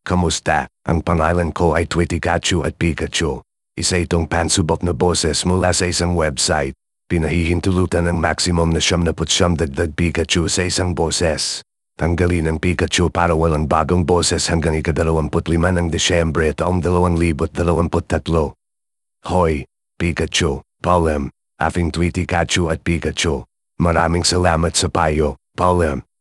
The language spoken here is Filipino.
Kamusta? Ang pangalan ko ay Twitikachu at Pikachu. Isa itong pansubok na boses mula sa isang website. Pinahihintulutan ng maximum na 99 dagdag Pikachu sa isang boses. Tanggalin ang Pikachu para walang bagong boses hanggang ika-25 ng Desyembre taong 2023. Hoy, Pikachu, Paulem, afing Twitikachu at Pikachu. Maraming salamat sa payo, Paulem.